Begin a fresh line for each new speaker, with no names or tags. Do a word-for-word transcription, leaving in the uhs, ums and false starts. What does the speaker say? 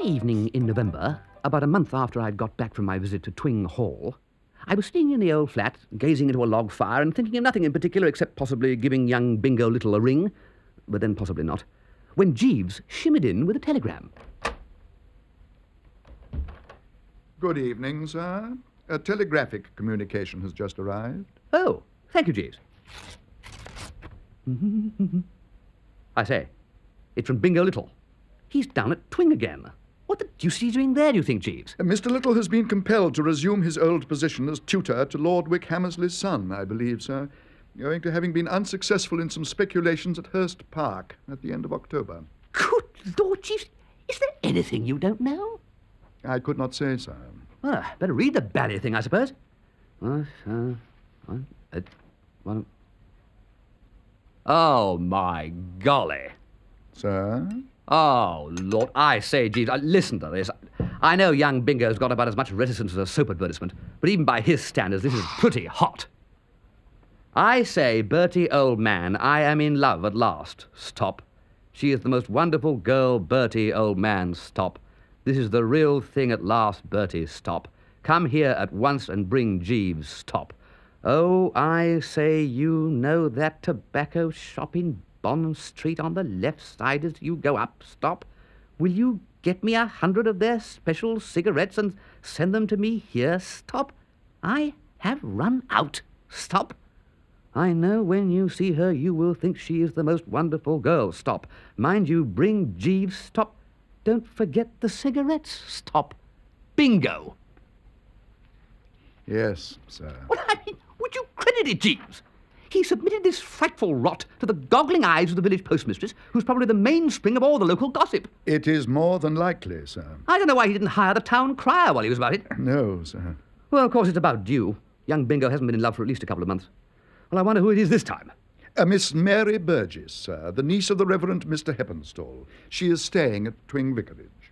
evening in November, about a month after I'd got back from my visit to Twing Hall, I was sitting in the old flat, gazing into a log fire and thinking of nothing in particular except possibly giving young Bingo Little a ring, but then possibly not, when Jeeves shimmered in with a telegram.
Good evening, sir. A telegraphic communication has just arrived.
Oh, thank you, Jeeves. I say, it's from Bingo Little. He's down at Twing again. What the deuce is he doing there, do you think, Jeeves?
Uh, Mister Little has been compelled to resume his old position as tutor to Lord Wick Hammersley's son, I believe, sir, owing to having been unsuccessful in some speculations at Hurst Park at the end of October.
Good Lord, Jeeves, is there anything you don't know?
I could not say, sir.
Well, better read the bally thing, I suppose. Uh, uh, one, uh, one. Oh, my golly.
Sir?
Oh, Lord, I say, Jeeves, uh, listen to this. I know young Bingo's got about as much reticence as a soap advertisement, but even by his standards, this is pretty hot. I say, Bertie, old man, I am in love at last. Stop. She is the most wonderful girl, Bertie, old man. Stop. This is the real thing at last, Bertie. Stop. Come here at once and bring Jeeves. Stop. Oh, I say, you know that tobacco shop in Bond Street on the left side as you go up. Stop. Will you get me a hundred of their special cigarettes and send them to me here? Stop. I have run out. Stop. I know when you see her you will think she is the most wonderful girl. Stop. Mind you, bring Jeeves. Stop. Don't forget the cigarettes. Stop. Bingo.
Yes, sir.
Well, I mean, would you credit it, Jeeves? He submitted this frightful rot to the goggling eyes of the village postmistress, who's probably the mainspring of all the local gossip.
It is more than likely, sir.
I don't know why he didn't hire the town crier while he was about it.
No, sir.
Well, of course, it's about due. Young Bingo hasn't been in love for at least a couple of months. Well, I wonder who it is this time.
A Miss Mary Burgess, sir, the niece of the Reverend Mister Heppenstall. She is staying at Twing Vicarage.